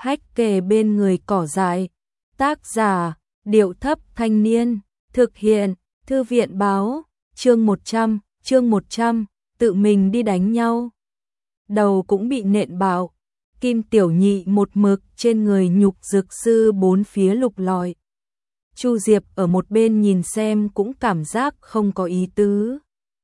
hách kề bên người cỏ dại. Tác giả, Điệu Thấp Thanh Niên. Thực hiện, Thư viện Báo. Chương 100, tự mình đi đánh nhau. Đầu cũng bị nện bạo. Kim Tiểu Nhị một mực trên người Nhục Dực Sư bốn phía lục lọi. Chu Diệp ở một bên nhìn xem cũng cảm giác không có ý tứ.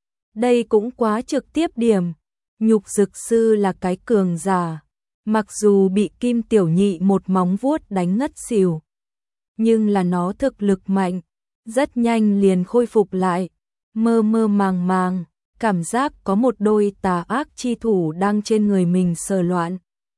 Đây cũng quá trực tiếp điểm. Nhục Dực Sư là cái cường giả. Mặc dù bị Kim Tiểu Nhị một móng vuốt đánh ngất xỉu, nhưng là nó thực lực mạnh, rất nhanh liền khôi phục lại. Mơ mơ màng màng, cảm giác có một đôi tà ác chi thủ đang trên người mình sờ loạn.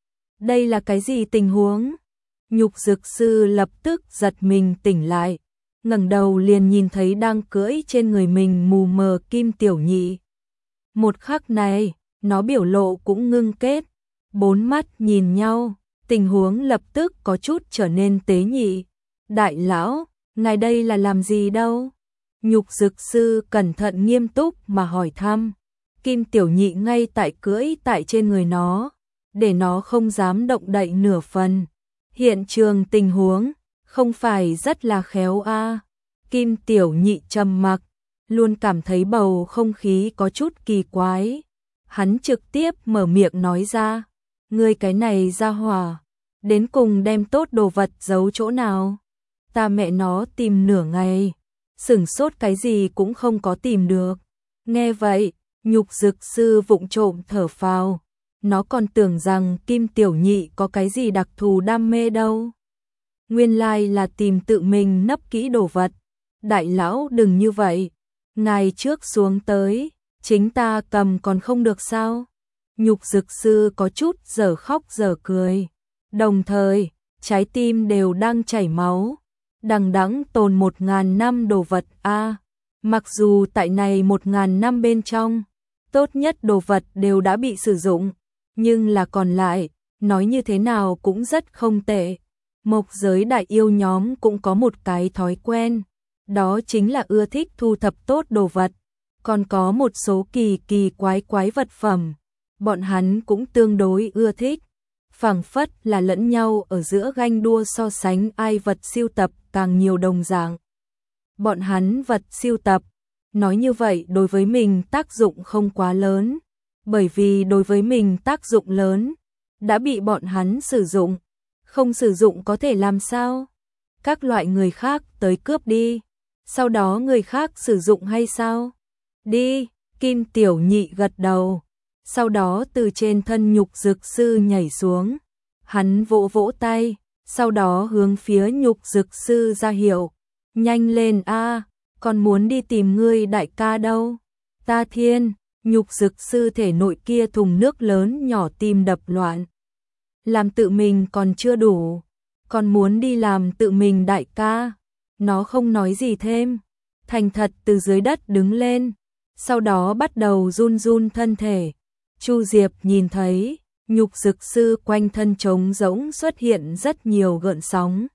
Đây là cái gì tình huống? Nhục Dực Sư lập tức giật mình tỉnh lại, ngẩng đầu liền nhìn thấy đang cưỡi trên người mình mù mờ Kim Tiểu Nhị. Một khắc này, nó biểu lộ cũng ngưng kết, bốn mắt nhìn nhau, tình huống lập tức có chút trở nên tế nhị. Đại lão, ngài đây là làm gì đâu? Nhục Dực Sư cẩn thận nghiêm túc mà hỏi thăm. Kim Tiểu Nhị ngay tại cưỡi tại trên người nó, để nó không dám động đậy nửa phần. Hiện trường tình huống không phải rất là khéo a. Kim Tiểu Nhị trầm mặc, luôn cảm thấy bầu không khí có chút kỳ quái. Hắn trực tiếp mở miệng nói ra, ngươi cái này ra hỏa, đến cùng đem tốt đồ vật giấu chỗ nào? Ta mẹ nó tìm nửa ngày, sửng sốt cái gì cũng không có tìm được. Nghe vậy, Nhục Dực Sư vụng trộm thở phào, nó còn tưởng rằng Kim Tiểu Nhị có cái gì đặc thù đam mê đâu. Nguyên lai là tìm tự mình nấp kỹ đồ vật. Đại lão đừng như vậy, ngài trước xuống tới, chính ta cầm còn không được sao? Nhục Dực Sư có chút dở khóc dở cười, đồng thời trái tim đều đang chảy máu. Đằng đẵng tồn 1000 năm đồ vật a. Mặc dù tại này 1000 năm bên trong, tốt nhất đồ vật đều đã bị sử dụng, nhưng là còn lại, nói như thế nào cũng rất không tệ. Mộc giới đại yêu nhóm cũng có một cái thói quen, đó chính là ưa thích thu thập tốt đồ vật, còn có một số kỳ quái vật phẩm, bọn hắn cũng tương đối ưa thích. Phảng phất là lẫn nhau ở giữa ganh đua so sánh ai vật siêu tập càng nhiều đồng dạng. Bọn hắn vật siêu tập, nói như vậy đối với mình tác dụng không quá lớn, bởi vì đối với mình tác dụng lớn, đã bị bọn hắn sử dụng, không sử dụng có thể làm sao? Các loại người khác tới cướp đi, sau đó người khác sử dụng hay sao? Đi, Kim Tiểu Nhị gật đầu. Sau đó từ trên thân Nhục Dực Sư nhảy xuống, hắn vỗ vỗ tay, sau đó hướng phía Nhục Dực Sư ra hiệu, nhanh lên a, còn muốn đi tìm ngươi đại ca đâu. Ta thiên, Nhục Dực Sư thể nội kia thùng nước lớn nhỏ tim đập loạn. Làm tự mình còn chưa đủ, còn muốn đi làm tự mình đại ca. Nó không nói gì thêm, thành thật từ dưới đất đứng lên, sau đó bắt đầu run run thân thể. Chu Diệp nhìn thấy, Nhục Dực Sư quanh thân trống rỗng xuất hiện rất nhiều gợn sóng.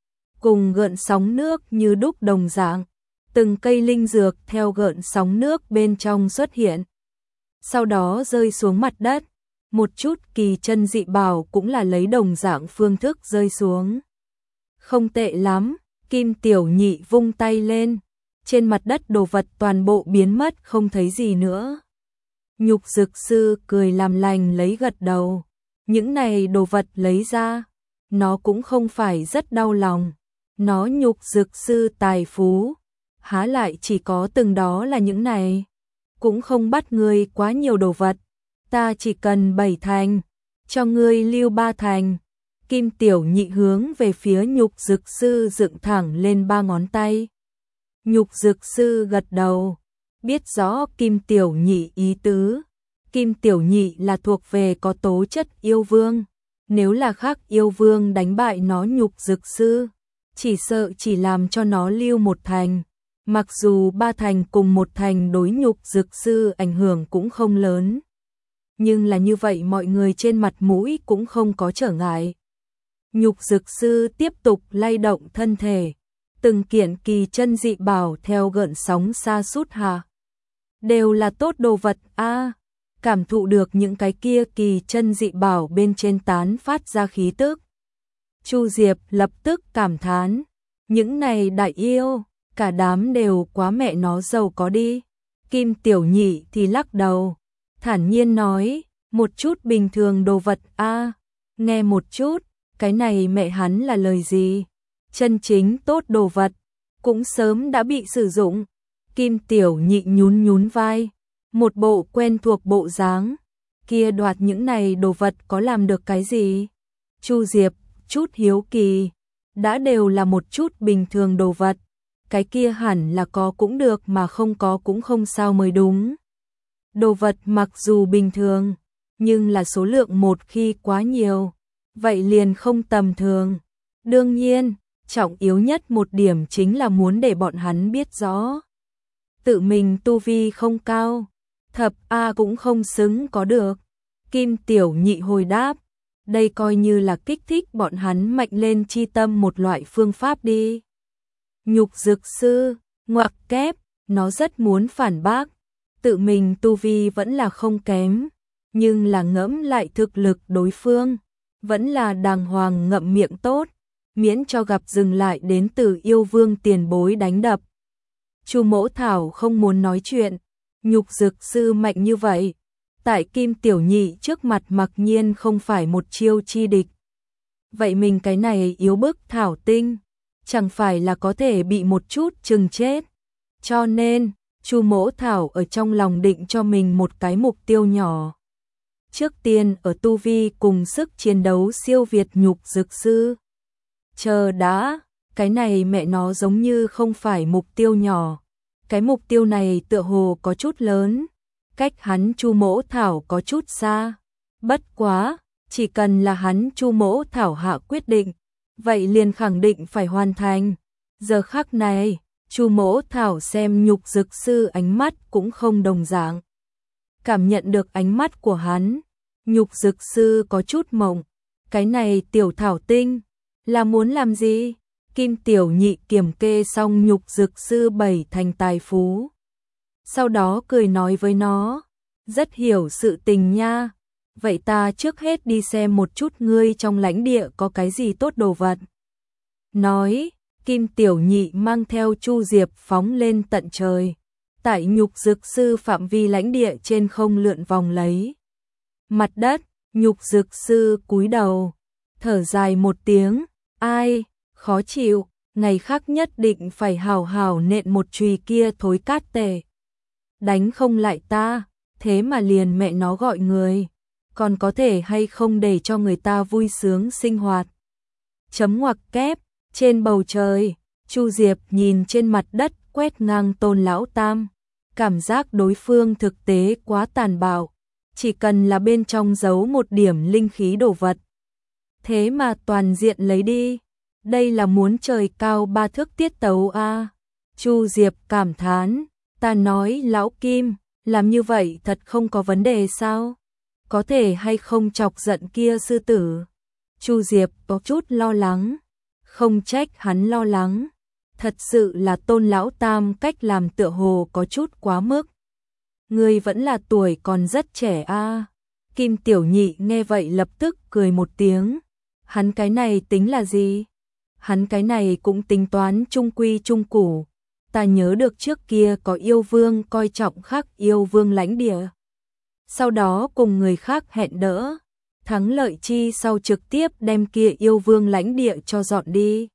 Cùng gợn sóng nước như đúc đồng dạng, từng cây linh dược theo gợn sóng nước bên trong xuất hiện. Sau đó rơi xuống mặt đất, một chút kỳ chân dị bảo cũng là lấy đồng dạng phương thức rơi xuống. Không tệ lắm, Kim Tiểu Nhị vung tay lên, trên mặt đất đồ vật toàn bộ biến mất không thấy gì nữa. Nhục Dực Sư cười làm lành lấy gật đầu, những này đồ vật lấy ra, nó cũng không phải rất đau lòng. Nó Nhục Dực Sư tài phú, há lại chỉ có từng đó là những này, cũng không bắt ngươi quá nhiều đồ vật, ta chỉ cần 7 thành, cho ngươi lưu 3 thành. Kim Tiểu Nhị hướng về phía Nhục Dực Sư dựng thẳng lên 3 ngón tay. Nhục Dực Sư gật đầu, biết rõ Kim Tiểu Nhị ý tứ. Kim Tiểu Nhị là thuộc về có tố chất yêu vương, nếu là khác yêu vương đánh bại nó Nhục Dực Sư, chỉ sợ chỉ làm cho nó lưu 1 thành. Mặc dù 3 thành cùng 1 thành đối Nhục Dực Sư ảnh hưởng cũng không lớn, nhưng là như vậy mọi người trên mặt mũi cũng không có trở ngại. Nhục Dực Sư tiếp tục lay động thân thể, từng kiện kỳ chân dị bảo theo gợn sóng xa sút hạ. Đều là tốt đồ vật a. Cảm thụ được những cái kia kỳ chân dị bảo bên trên tán phát ra khí tức. Chu Diệp lập tức cảm thán, những này đại yêu, cả đám đều quá mẹ nó giàu có đi. Kim Tiểu Nhị thì lắc đầu, thản nhiên nói, một chút bình thường đồ vật a, nghe một chút, cái này mẹ hắn là lời gì? Chân chính tốt đồ vật, cũng sớm đã bị sử dụng. Kim Tiểu Nhị nhún nhún vai, một bộ quen thuộc bộ dáng, kia đoạt những này đồ vật có làm được cái gì? Chu Diệp chút hiếu kỳ, đã đều là một chút bình thường đồ vật, cái kia hẳn là có cũng được mà không có cũng không sao mới đúng. Đồ vật mặc dù bình thường, nhưng là số lượng một khi quá nhiều, vậy liền không tầm thường. Đương nhiên, trọng yếu nhất một điểm chính là muốn để bọn hắn biết rõ. Tự mình tu vi không cao, thập A cũng không xứng có được. Kim Tiểu Nhị hồi đáp, đây coi như là kích thích bọn hắn mạnh lên chi tâm một loại phương pháp đi. Nhục Dực Sư, ngoặc kép, nó rất muốn phản bác, tự mình tu vi vẫn là không kém, nhưng là ngẫm lại thực lực đối phương, vẫn là đàng hoàng ngậm miệng tốt, miễn cho gặp dừng lại đến từ yêu vương tiền bối đánh đập. Chu Mỗ Thảo không muốn nói chuyện, Nhục Dực Sư mạnh như vậy, tại Kim Tiểu Nhị trước mặt mặc nhiên không phải một chiêu chi địch. Vậy mình cái này yếu bức thảo tinh, chẳng phải là có thể bị một chút chừng chết. Cho nên, Chu Mỗ Thảo ở trong lòng định cho mình một cái mục tiêu nhỏ. Trước tiên ở tu vi cùng sức chiến đấu siêu việt Nhục Dực Sư. Chờ đã, cái này mẹ nó giống như không phải mục tiêu nhỏ. Cái mục tiêu này tựa hồ có chút lớn, cách hắn Chu Mỗ Thảo có chút xa. Bất quá, chỉ cần là hắn Chu Mỗ Thảo hạ quyết định, vậy liền khẳng định phải hoàn thành. Giờ khắc này, Chu Mỗ Thảo xem Nhục Dực Sư ánh mắt cũng không đồng dạng. Cảm nhận được ánh mắt của hắn, Nhục Dực Sư có chút mộng, cái này tiểu thảo tinh, là muốn làm gì? Kim Tiểu Nhị kiểm kê xong Nhục Dực Sư 7 thành tài phú. Sau đó cười nói với nó, rất hiểu sự tình nha, vậy ta trước hết đi xem một chút ngươi trong lãnh địa có cái gì tốt đồ vật. Nói, Kim Tiểu Nhị mang theo Chu Diệp phóng lên tận trời, tại Nhục Dực Sư phạm vi lãnh địa trên không lượn vòng lấy. Mặt đất, Nhục Dực Sư cúi đầu, thở dài một tiếng, ai, khó chịu, ngày khác nhất định phải hào hào nện một chùy kia thối cát tệ. Đánh không lại ta, thế mà liền mẹ nó gọi người, còn có thể hay không để cho người ta vui sướng sinh hoạt. Chấm ngoặc kép, trên bầu trời, Chu Diệp nhìn trên mặt đất quét ngang Tôn Lão Tam, cảm giác đối phương thực tế quá tàn bạo, chỉ cần là bên trong giấu một điểm linh khí đồ vật. Thế mà toàn diện lấy đi, đây là muốn trời cao 3 thước tiết tấu a. Chu Diệp cảm thán, ta nói Lão Kim, làm như vậy thật không có vấn đề sao? Có thể hay không chọc giận kia sư tử? Chu Diệp có chút lo lắng, không trách hắn lo lắng, thật sự là Tôn Lão Tam cách làm tựa hồ có chút quá mức. Ngươi vẫn là tuổi còn rất trẻ a. Kim Tiểu Nhị nghe vậy lập tức cười một tiếng, hắn cái này tính là gì? Hắn cái này cũng tính toán trung quy trung củ. Ta nhớ được trước kia có yêu vương coi trọng khắc yêu vương lãnh địa. Sau đó cùng người khác hẹn đỡ, thắng lợi chi sau trực tiếp đem kia yêu vương lãnh địa cho dọn đi.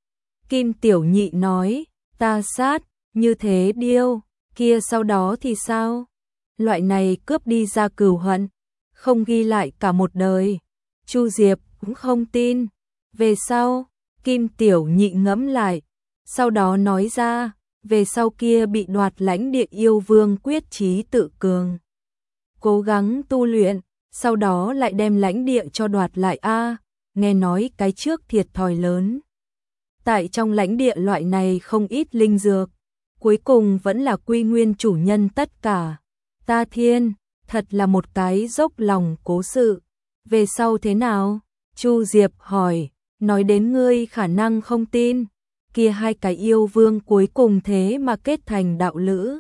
Kim Tiểu Nhị nói, ta sát, như thế điêu, kia sau đó thì sao? Loại này cướp đi ra cừu hận, không ghi lại cả một đời. Chu Diệp cũng không tin. Về sau, Kim Tiểu Nhị ngẫm lại, sau đó nói ra, về sau kia bị đoạt lãnh địa yêu vương quyết chí tự cường. Cố gắng tu luyện, sau đó lại đem lãnh địa cho đoạt lại a. Nghe nói cái trước thiệt thòi lớn. Tại trong lãnh địa loại này không ít linh dược, cuối cùng vẫn là quy nguyên chủ nhân tất cả. Ta thiên, thật là một cái dốc lòng cố sự. Về sau thế nào? Chu Diệp hỏi, nói đến ngươi khả năng không tin, kia hai cái yêu vương cuối cùng thế mà kết thành đạo lữ.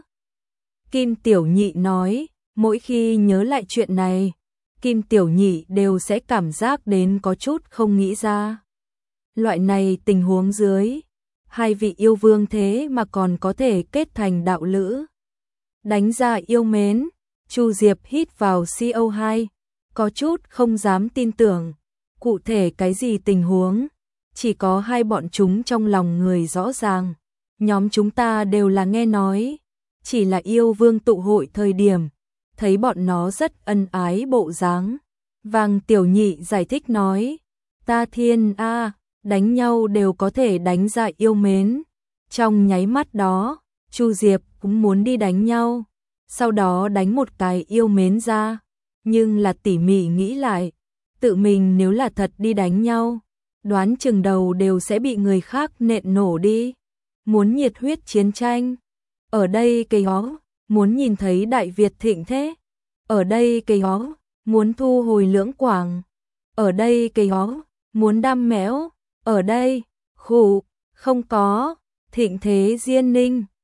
Kim Tiểu Nhị nói, mỗi khi nhớ lại chuyện này, Kim Tiểu Nhị đều sẽ cảm giác đến có chút không nghĩ ra. Loại này tình huống dưới, hai vị yêu vương thế mà còn có thể kết thành đạo lữ. Đánh ra yêu mến, Chu Diệp hít vào CO2, có chút không dám tin tưởng. Cụ thể cái gì tình huống, chỉ có hai bọn chúng trong lòng người rõ ràng. Nhóm chúng ta đều là nghe nói, chỉ là yêu vương tụ hội thời điểm, thấy bọn nó rất ân ái bộ dáng. Vàng Tiểu Nhị giải thích nói, ta thiên a, đánh nhau đều có thể đánh ra yêu mến. Trong nháy mắt đó, Chu Diệp cũng muốn đi đánh nhau, sau đó đánh một cái yêu mến ra, nhưng là tỉ mỉ nghĩ lại, tự mình nếu là thật đi đánh nhau, đoán chừng đầu đều sẽ bị người khác nện nổ đi. Muốn nhiệt huyết chiến tranh, ở đây cây ó, muốn nhìn thấy Đại Việt thịnh thế, ở đây cây ó, muốn thu hồi Lưỡng Quảng, ở đây cây ó, muốn đam mẽo, ở đây, khụ, không có, thịnh thế Diên Ninh.